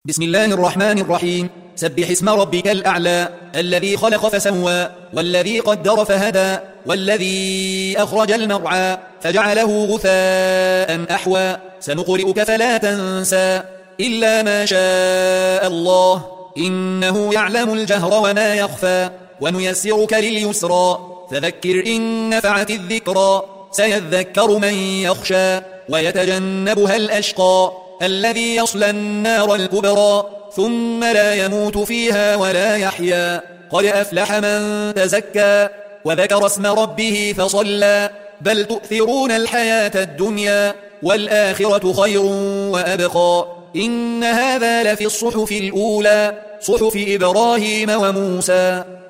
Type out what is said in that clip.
بسم الله الرحمن الرحيم. سبح اسم ربك الأعلى الذي خلق فسوى والذي قدر فهدى والذي أخرج المرعى فجعله غثاء أحوى سنقرئك فلا تنسى إلا ما شاء الله إنه يعلم الجهر وما يخفى ونيسرك لليسرى فذكر إن نفعت الذكرى سيذكر من يخشى ويتجنبها الأشقى الذي يصلى النار الكبرى ثم لا يموت فيها ولا يحيا قد أفلح من تزكى وذكر اسم ربه فصلى بل تؤثرون الحياة الدنيا والآخرة خير وأبقى إن هذا لفي الصحف الأولى صحف إبراهيم وموسى.